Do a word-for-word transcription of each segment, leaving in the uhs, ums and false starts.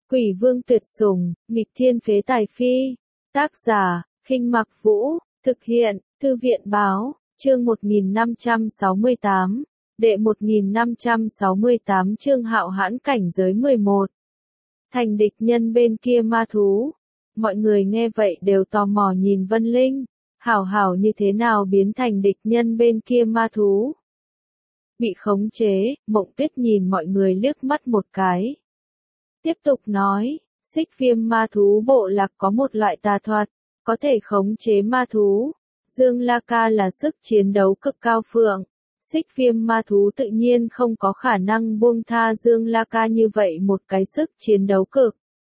Quỷ vương tuyệt sủng, nghịch thiên phế tài phi. Tác giả, Khinh Mặc Vũ, thực hiện, Thư viện Báo, chương một nghìn năm trăm sáu mươi tám, đệ một nghìn năm trăm sáu mươi tám chương Hạo Hãn cảnh giới mười một. Thành địch nhân bên kia ma thú. Mọi người nghe vậy đều tò mò nhìn Vân Linh, hảo hảo như thế nào biến thành địch nhân bên kia ma thú. Bị khống chế, Mộng Tuyết nhìn mọi người liếc mắt một cái. Tiếp tục nói, xích viêm ma thú bộ lạc có một loại tà thuật, có thể khống chế ma thú. Dương La Ca là sức chiến đấu cực cao phượng. Xích viêm ma thú tự nhiên không có khả năng buông tha Dương La Ca như vậy một cái sức chiến đấu cực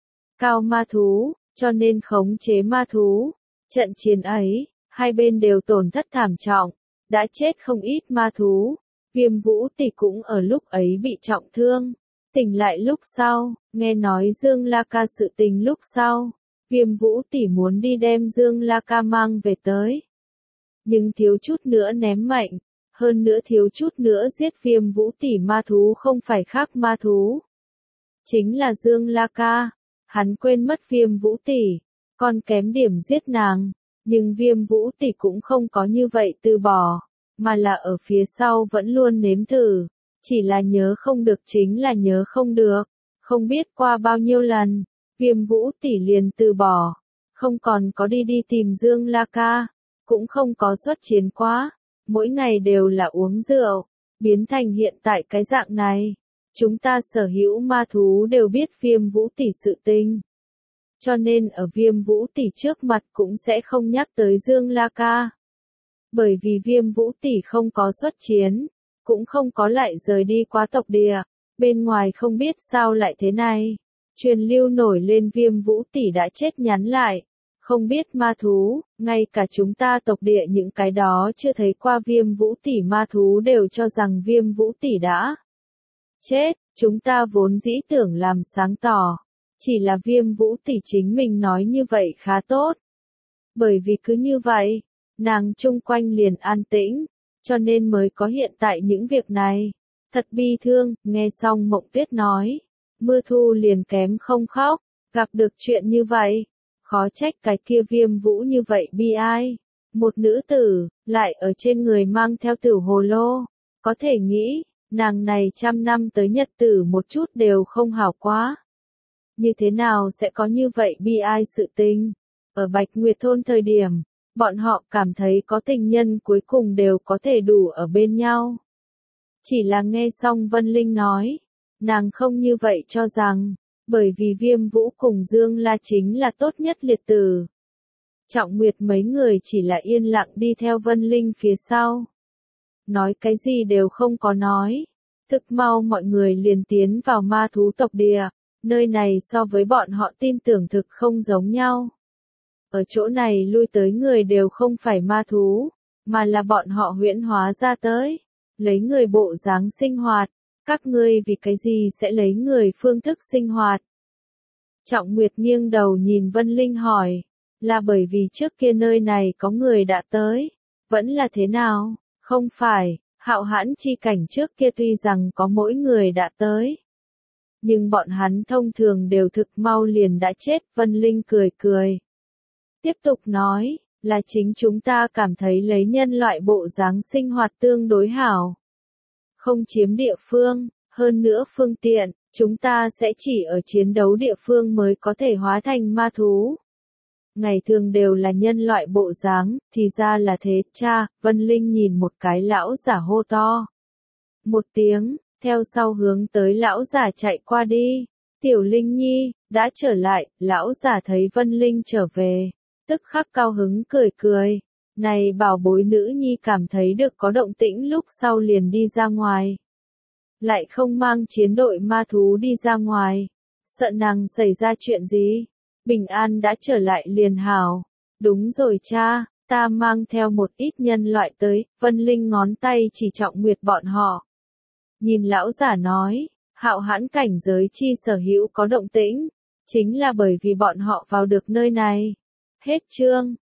cao ma thú, cho nên khống chế ma thú. Trận chiến ấy, hai bên đều tổn thất thảm trọng, đã chết không ít ma thú. Viêm Vũ Tỷ cũng ở lúc ấy bị trọng thương. Tỉnh lại lúc sau, nghe nói Dương La Ca sự tình lúc sau, Viêm Vũ Tỷ muốn đi đem Dương La Ca mang về tới. Nhưng thiếu chút nữa ném mệnh, hơn nữa thiếu chút nữa giết Viêm Vũ Tỷ ma thú không phải khác ma thú. Chính là Dương La Ca, hắn quên mất Viêm Vũ Tỷ, còn kém điểm giết nàng, nhưng Viêm Vũ Tỷ cũng không có như vậy từ bỏ, mà là ở phía sau vẫn luôn nếm thử. Chỉ là nhớ không được chính là nhớ không được, không biết qua bao nhiêu lần, Viêm Vũ Tỷ liền từ bỏ, không còn có đi đi tìm Dương La Ca, cũng không có xuất chiến quá, mỗi ngày đều là uống rượu, biến thành hiện tại cái dạng này. Chúng ta sở hữu ma thú đều biết Viêm Vũ Tỷ sự tình, cho nên ở Viêm Vũ Tỷ trước mặt cũng sẽ không nhắc tới Dương La Ca. Bởi vì Viêm Vũ Tỷ không có xuất chiến, cũng không có lại rời đi qua tộc địa, bên ngoài không biết sao lại thế này. Truyền lưu nổi lên Viêm Vũ Tỷ đã chết nhắn lại, không biết ma thú, ngay cả chúng ta tộc địa những cái đó chưa thấy qua Viêm Vũ Tỷ ma thú đều cho rằng Viêm Vũ Tỷ đã chết, chúng ta vốn dĩ tưởng làm sáng tỏ, chỉ là Viêm Vũ Tỷ chính mình nói như vậy khá tốt. Bởi vì cứ như vậy, nàng chung quanh liền an tĩnh, cho nên mới có hiện tại những việc này. Thật bi thương, nghe xong Mộng Tuyết nói, Mưa Thu liền kém không khóc, gặp được chuyện như vậy, khó trách cái kia Viêm Vũ như vậy bi ai. Một nữ tử, lại ở trên người mang theo tử hồ lô, có thể nghĩ, nàng này trăm năm tới nhật tử một chút đều không hảo quá. Như thế nào sẽ có như vậy bi ai sự tình? Ở Bạch Nguyệt Thôn thời điểm, bọn họ cảm thấy có tình nhân cuối cùng đều có thể đủ ở bên nhau. Chỉ là nghe xong Vân Linh nói, nàng không như vậy cho rằng, bởi vì Viêm Vũ cùng Dương La chính là tốt nhất liệt tử. Trọng Nguyệt mấy người chỉ là yên lặng đi theo Vân Linh phía sau. Nói cái gì đều không có nói. Thực mau mọi người liền tiến vào ma thú tộc địa, nơi này so với bọn họ tin tưởng thực không giống nhau. Ở chỗ này lui tới người đều không phải ma thú, mà là bọn họ huyễn hóa ra tới, lấy người bộ dáng sinh hoạt. Các ngươi vì cái gì sẽ lấy người phương thức sinh hoạt? Trọng Nguyệt nghiêng đầu nhìn Vân Linh hỏi, là bởi vì trước kia nơi này có người đã tới, vẫn là thế nào? Không phải, Hạo Hãn chi cảnh trước kia tuy rằng có mỗi người đã tới, nhưng bọn hắn thông thường đều thực mau liền đã chết. Vân Linh cười cười. Tiếp tục nói, là chính chúng ta cảm thấy lấy nhân loại bộ dáng sinh hoạt tương đối hảo. Không chiếm địa phương, hơn nữa phương tiện, chúng ta sẽ chỉ ở chiến đấu địa phương mới có thể hóa thành ma thú. Ngày thường đều là nhân loại bộ dáng, thì ra là thế. Cha, Vân Linh nhìn một cái lão giả hô to một tiếng, theo sau hướng tới lão giả chạy qua đi. Tiểu Linh Nhi, đã trở lại. Lão giả thấy Vân Linh trở về, tức khắc cao hứng cười cười. Này bảo bối nữ nhi cảm thấy được có động tĩnh lúc sau liền đi ra ngoài. Lại không mang chiến đội ma thú đi ra ngoài. Sợ nàng xảy ra chuyện gì? Bình an đã trở lại liền hảo. Đúng rồi cha, ta mang theo một ít nhân loại tới. Vân Linh ngón tay chỉ Trọng Nguyệt bọn họ. Nhìn lão giả nói, Hạo Hãn cảnh giới chi sở hữu có động tĩnh, chính là bởi vì bọn họ vào được nơi này. Hết chương.